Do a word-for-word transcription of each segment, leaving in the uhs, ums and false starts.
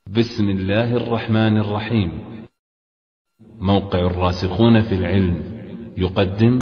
بسم الله الرحمن الرحيم. موقع الراسخون في العلم يقدم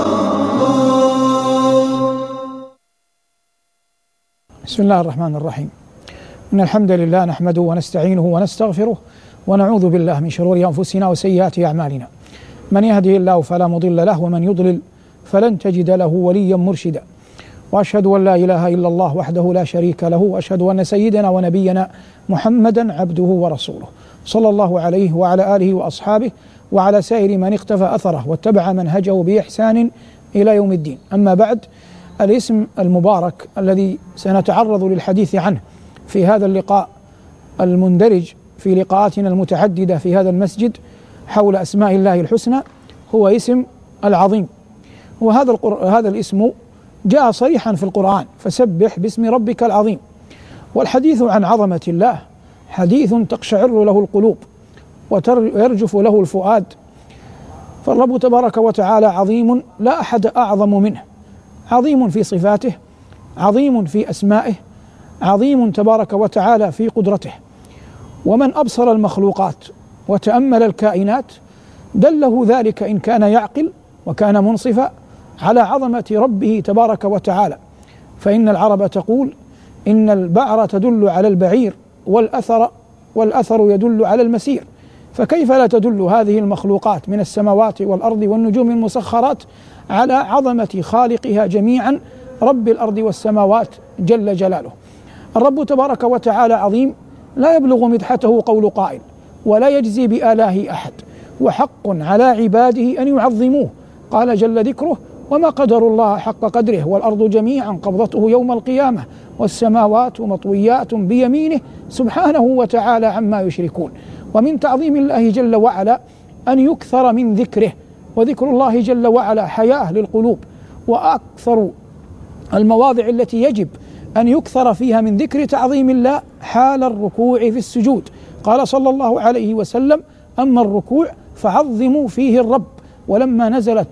بسم الله الرحمن الرحيم. إن الحمد لله نحمده ونستعينه ونستغفره ونعوذ بالله من شرور أنفسنا وسيئات أعمالنا. من يهده الله فلا مضل له ومن يضلل فلن تجد له وليا مرشدا. وأشهد أن لا إله إلا الله وحده لا شريك له، وأشهد أن سيدنا ونبينا محمدا عبده ورسوله صلى الله عليه وعلى آله وأصحابه وعلى سائر من اقتفى أثره واتبع منهجه بإحسان إلى يوم الدين. أما بعد، الاسم المبارك الذي سنتعرض للحديث عنه في هذا اللقاء المندرج في لقاءاتنا المتعددة في هذا المسجد حول أسماء الله الحسنى هو اسم العظيم. وهذا القر... هذا الاسم جاء صريحا في القرآن: فسبح باسم ربك العظيم. والحديث عن عظمة الله حديث تقشعر له القلوب ويرجف له الفؤاد، فالرب تبارك وتعالى عظيم لا أحد أعظم منه، عظيم في صفاته، عظيم في أسمائه، عظيم تبارك وتعالى في قدرته. ومن أبصر المخلوقات وتأمل الكائنات دله ذلك إن كان يعقل وكان منصفا على عظمة ربه تبارك وتعالى. فإن العرب تقول: إن البعر تدل على البعير والأثر والأثر يدل على المسير. فكيف لا تدل هذه المخلوقات من السماوات والأرض والنجوم المسخرات على عظمة خالقها جميعا رب الأرض والسماوات جل جلاله. الرب تبارك وتعالى عظيم لا يبلغ مدحته قول قائل، ولا يجزي بآلاه أحد، وحق على عباده أن يعظموه. قال جل ذكره: وما قدر الله حق قدره والأرض جميعا قبضته يوم القيامة والسماوات مطويات بيمينه سبحانه وتعالى عما يشركون. ومن تعظيم الله جل وعلا أن يكثر من ذكره، وذكر الله جل وعلا حياة للقلوب. وأكثر المواضع التي يجب أن يكثر فيها من ذكر تعظيم الله حال الركوع في السجود. قال صلى الله عليه وسلم: أما الركوع فعظموا فيه الرب. ولما نزلت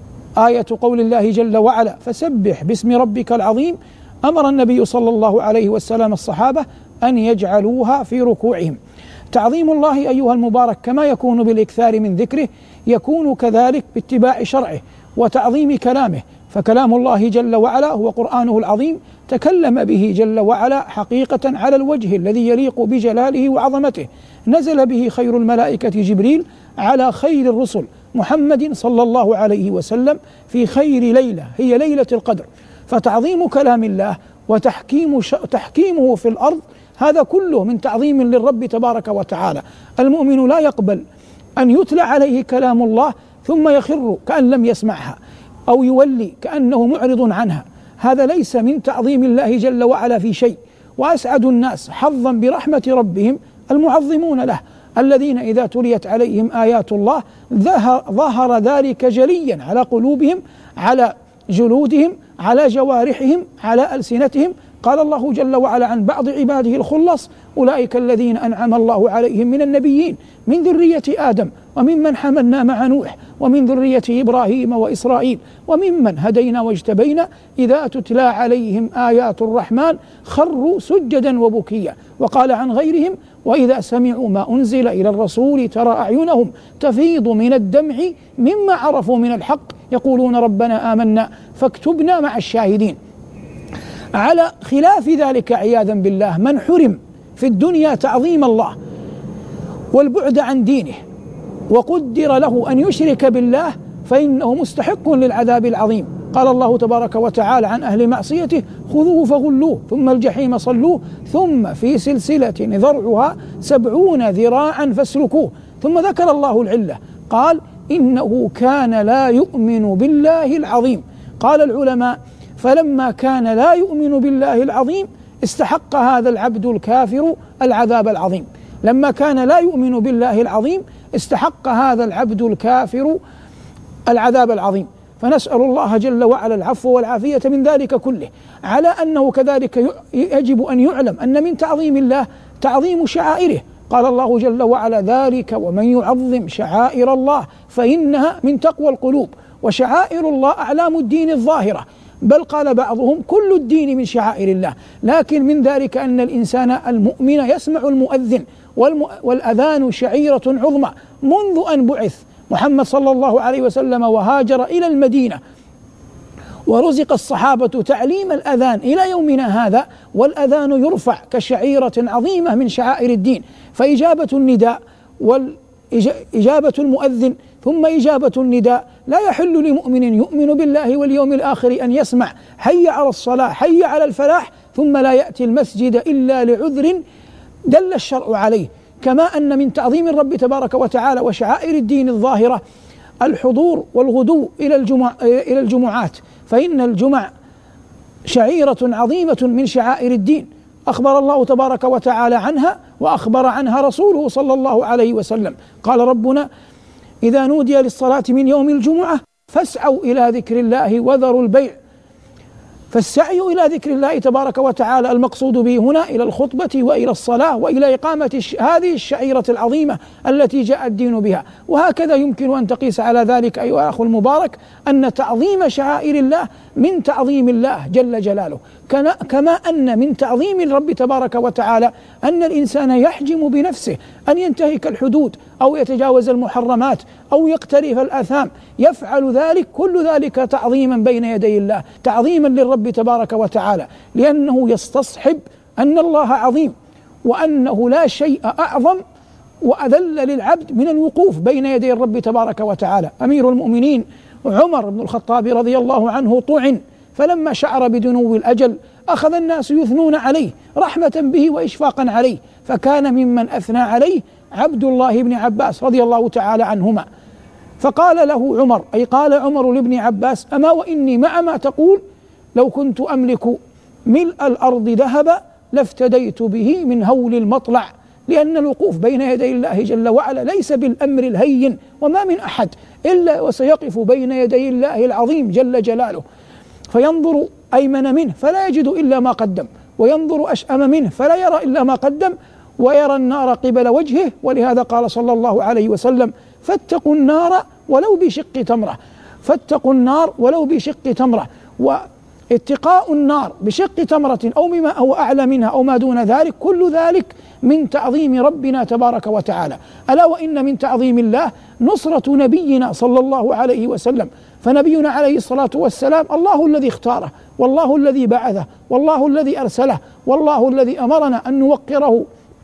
آية قول الله جل وعلا: فسبح باسم ربك العظيم، أمر النبي صلى الله عليه وسلم الصحابة أن يجعلوها في ركوعهم. تعظيم الله أيها المبارك كما يكون بالإكثار من ذكره يكون كذلك باتباع شرعه وتعظيم كلامه. فكلام الله جل وعلا هو قرآنه العظيم، تكلم به جل وعلا حقيقة على الوجه الذي يليق بجلاله وعظمته. نزل به خير الملائكة جبريل على خير الرسل محمد صلى الله عليه وسلم في خير ليلة هي ليلة القدر. فتعظيم كلام الله وتحكيم تحكيمه في الأرض هذا كله من تعظيم للرب تبارك وتعالى. المؤمن لا يقبل أن يتلى عليه كلام الله ثم يخر كأن لم يسمعها أو يولي كأنه معرض عنها، هذا ليس من تعظيم الله جل وعلا في شيء. وأسعد الناس حظا برحمة ربهم المعظمون له، الذين إذا تليت عليهم آيات الله ظهر ذلك جليا على قلوبهم، على جلودهم، على جوارحهم، على ألسنتهم. قال الله جل وعلا عن بعض عباده الخلص: أولئك الذين أنعم الله عليهم من النبيين من ذرية آدم وممن حملنا مع نوح ومن ذرية إبراهيم وإسرائيل وممن هدينا واجتبينا إذا تتلى عليهم آيات الرحمن خروا سجدا وبكيا. وقال عن غيرهم: وإذا سمعوا ما أنزل إلى الرسول ترى أعينهم تفيض من الدمع مما عرفوا من الحق يقولون ربنا آمنا فاكتبنا مع الشاهدين. على خلاف ذلك عياذا بالله من حرم في الدنيا تعظيم الله والبعد عن دينه وقدر له أن يشرك بالله فإنه مستحق للعذاب العظيم. قال الله تبارك وتعالى عن أهل معصيته: خذوه فغلوه ثم الجحيم صلوه ثم في سلسلة ذرعها سبعون ذراعا فاسلكوه. ثم ذكر الله العلة، قال: إنه كان لا يؤمن بالله العظيم. قال العلماء: فلما كان لا يؤمن بالله العظيم استحق هذا العبد الكافر العذاب العظيم. لما كان لا يؤمن بالله العظيم استحق هذا العبد الكافر العذاب العظيم. فنسأل الله جل وعلا العفو والعافية من ذلك كله. على أنه كذلك يجب أن يعلم أن من تعظيم الله تعظيم شعائره. قال الله جل وعلا: ذلك ومن يعظم شعائر الله فإنها من تقوى القلوب. وشعائر الله أعلام الدين الظاهرة بل قال بعضهم كل الدين من شعائر الله. لكن من ذلك أن الإنسان المؤمن يسمع المؤذن، والأذان شعيرة عظمى منذ أن بعث محمد صلى الله عليه وسلم وهاجر إلى المدينة، ورزق الصحابة تعليم الأذان إلى يومنا هذا، والأذان يرفع كشعيرة عظيمة من شعائر الدين. فإجابة النداء وإجابة المؤذن ثم إجابة النداء لا يحل لمؤمن يؤمن بالله واليوم الآخر أن يسمع حي على الصلاة حي على الفلاح ثم لا يأتي المسجد إلا لعذر دل الشرع عليه. كما أن من تعظيم الرب تبارك وتعالى وشعائر الدين الظاهرة الحضور والغدو إلى الجمع إلى الجمعات، فإن الجمع شعيرة عظيمة من شعائر الدين أخبر الله تبارك وتعالى عنها، وأخبر عنها رسوله صلى الله عليه وسلم. قال ربنا: إذا نودي للصلاة من يوم الجمعة فاسعوا إلى ذكر الله وذروا البيع. فالسعي إلى ذكر الله تبارك وتعالى المقصود به هنا إلى الخطبة وإلى الصلاة وإلى إقامة هذه الشعيرة العظيمة التي جاء الدين بها. وهكذا يمكن أن تقيس على ذلك أيها الأخ المبارك أن تعظيم شعائر الله من تعظيم الله جل جلاله، كما أن من تعظيم الرب تبارك وتعالى أن الإنسان يحجم بنفسه أن ينتهك الحدود أو يتجاوز المحرمات أو يقترف الآثام، يفعل ذلك كل ذلك تعظيما بين يدي الله، تعظيما للرب تبارك وتعالى، لأنه يستصحب أن الله عظيم، وأنه لا شيء أعظم وأذل للعبد من الوقوف بين يدي الرب تبارك وتعالى. أمير المؤمنين عمر بن الخطاب رضي الله عنه طعن، فلما شعر بدنو الأجل أخذ الناس يثنون عليه رحمة به وإشفاقا عليه، فكان ممن أثنى عليه عبد الله بن عباس رضي الله تعالى عنهما، فقال له عمر، أي قال عمر لابن عباس: أما وإني مع ما تقول لو كنت أملك ملء الأرض ذهبا لافتديت به من هول المطلع. لأن الوقوف بين يدي الله جل وعلا ليس بالأمر الهين، وما من أحد إلا وسيقف بين يدي الله العظيم جل جلاله، فينظر أيمن منه فلا يجد إلا ما قدم، وينظر أشأم منه فلا يرى إلا ما قدم، ويرى النار قبل وجهه. ولهذا قال صلى الله عليه وسلم: فاتقوا النار ولو بشق تمرة، فاتقوا النار ولو بشق تمرة. واتقاء النار بشق تمرة أو بما هو أعلى منها أو ما دون ذلك، كل ذلك من تعظيم ربنا تبارك وتعالى. ألا وإن من تعظيم الله نصرة نبينا صلى الله عليه وسلم، فنبينا عليه الصلاة والسلام الله الذي اختاره، والله الذي بعثه، والله الذي أرسله، والله الذي أمرنا أن نوقره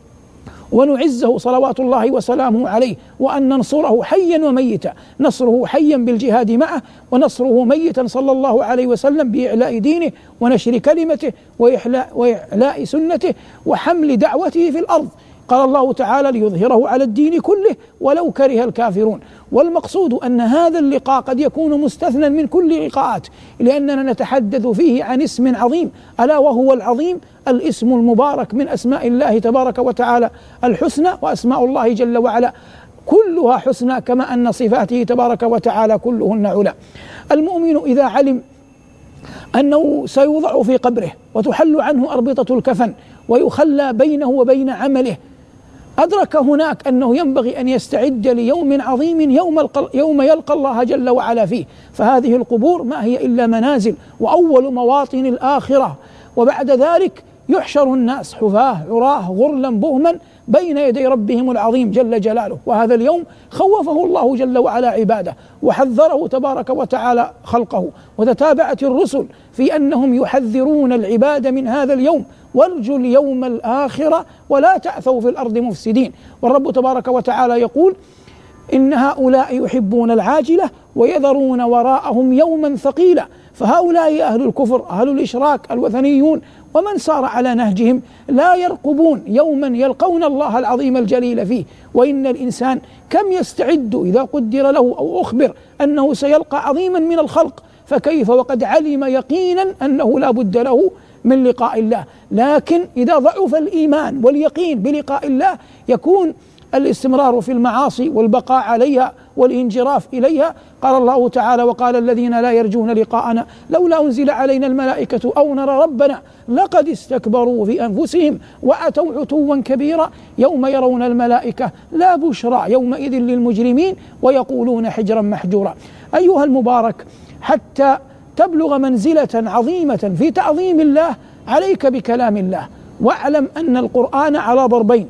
ونعزه صلوات الله وسلامه عليه، وأن ننصره حيا وميتا، نصره حيا بالجهاد معه، ونصره ميتا صلى الله عليه وسلم بإعلاء دينه ونشر كلمته وإحلاء, وإعلاء سنته وحمل دعوته في الأرض. قال الله تعالى: ليظهره على الدين كله ولو كره الكافرون. والمقصود أن هذا اللقاء قد يكون مستثنى من كل اللقاءات، لأننا نتحدث فيه عن اسم عظيم، ألا وهو العظيم الاسم المبارك من أسماء الله تبارك وتعالى الحسنى، وأسماء الله جل وعلا كلها حسنى، كما أن صفاته تبارك وتعالى كلهن علا. المؤمن إذا علم أنه سيوضع في قبره وتحل عنه أربطة الكفن ويخلى بينه وبين عمله، أدرك هناك أنه ينبغي أن يستعد ليوم عظيم يوم, يوم يلقى الله جل وعلا فيه. فهذه القبور ما هي إلا منازل وأول مواطن الآخرة، وبعد ذلك يحشر الناس حفاة عراه غرلا بهما بين يدي ربهم العظيم جل جلاله. وهذا اليوم خوفه الله جل وعلا عباده، وحذره تبارك وتعالى خلقه، وتتابعت الرسل في أنهم يحذرون العباد من هذا اليوم: وارجوا اليوم الآخرة ولا تعثوا في الأرض مفسدين. والرب تبارك وتعالى يقول: إن هؤلاء يحبون العاجلة ويذرون وراءهم يوما ثقيلا. فهؤلاء أهل الكفر، أهل الإشراك، الوثنيون، ومن سار على نهجهم لا يرقبون يوما يلقون الله العظيم الجليل فيه. وإن الإنسان كم يستعد إذا قدر له أو أخبر أنه سيلقى عظيما من الخلق، فكيف وقد علم يقينا أنه لا بد له من لقاء الله. لكن إذا ضعف الإيمان واليقين بلقاء الله يكون الاستمرار في المعاصي والبقاء عليها والانجراف إليها. قال الله تعالى: وقال الذين لا يرجون لقاءنا لولا أنزل علينا الملائكة أو نرى ربنا لقد استكبروا في أنفسهم وأتوا عتوا كبيرا يوم يرون الملائكة لا بشرى يومئذ للمجرمين ويقولون حجرا محجورا. أيها المبارك، حتى تبلغ منزلة عظيمة في تعظيم الله عليك بكلام الله. واعلم أن القرآن على ضربين: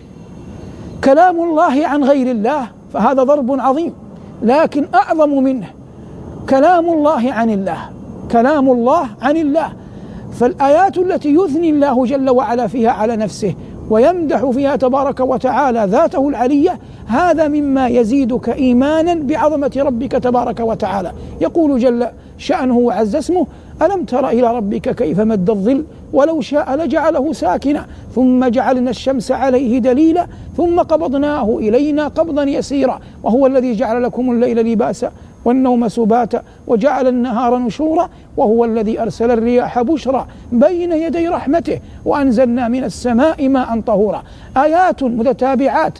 كلام الله عن غير الله فهذا ضرب عظيم، لكن أعظم منه كلام الله عن الله، كلام الله عن الله. فالآيات التي يثني الله جل وعلا فيها على نفسه ويمدح فيها تبارك وتعالى ذاته العلية، هذا مما يزيدك إيمانا بعظمة ربك تبارك وتعالى. يقول جل شأنه وعز اسمه: ألم تر إلى ربك كيف مد الظل ولو شاء لجعله ساكنا ثم جعلنا الشمس عليه دليلا ثم قبضناه إلينا قبضا يسيرا وهو الذي جعل لكم الليل لباسا والنوم سباتا وجعل النهار نشورا وهو الذي أرسل الرياح بشرا بين يدي رحمته وأنزلنا من السماء ماء طهورا. آيات متتابعات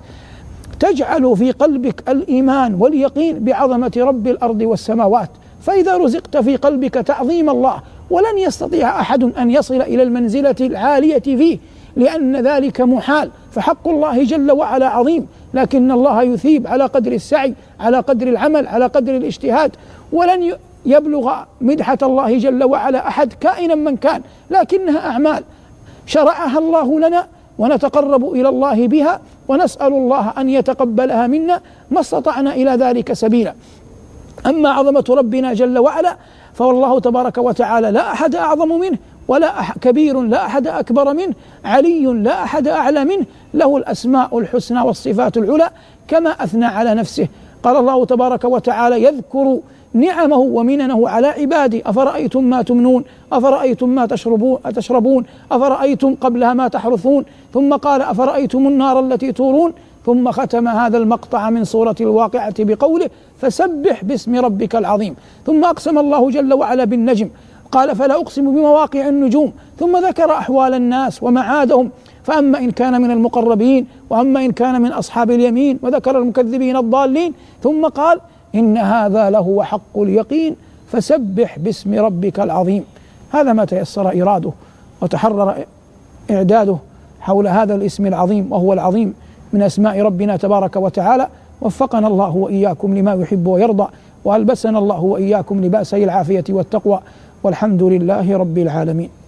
تجعل في قلبك الإيمان واليقين بعظمة رب الأرض والسماوات. فإذا رزقت في قلبك تعظيم الله، ولن يستطيع أحد أن يصل إلى المنزلة العالية فيه لأن ذلك محال، فحق الله جل وعلا عظيم، لكن الله يثيب على قدر السعي، على قدر العمل، على قدر الاجتهاد. ولن يبلغ مدحة الله جل وعلا أحد كائنا من كان، لكنها أعمال شرعها الله لنا ونتقرب إلى الله بها ونسأل الله أن يتقبلها منا ما استطعنا إلى ذلك سبيلا. أما عظمة ربنا جل وعلا فوالله تبارك وتعالى لا أحد أعظم منه، ولا أح كبير لا أحد أكبر منه، علي لا أحد أعلى منه، له الأسماء الحسنى والصفات العلى كما أثنى على نفسه. قال الله تبارك وتعالى يذكر نعمه ومننه على عباده: أفرأيتم ما تمنون أفرأيتم ما تشربون, تشربون أفرأيتم قبلها ما تحرثون، ثم قال أفرأيتم النار التي تورون، ثم ختم هذا المقطع من سورة الواقعة بقوله: فسبح باسم ربك العظيم. ثم أقسم الله جل وعلا بالنجم، قال: فلا أقسم بمواقع النجوم، ثم ذكر أحوال الناس ومعادهم، فأما إن كان من المقربين وأما إن كان من أصحاب اليمين، وذكر المكذبين الضالين، ثم قال: إن هذا لهو حق اليقين فسبح باسم ربك العظيم. هذا ما تيسر إراده وتحرر إعداده حول هذا الاسم العظيم، وهو العظيم من أسماء ربنا تبارك وتعالى. وفقنا الله وإياكم لما يحب ويرضى، وألبسنا الله وإياكم لباسي العافية والتقوى، والحمد لله رب العالمين.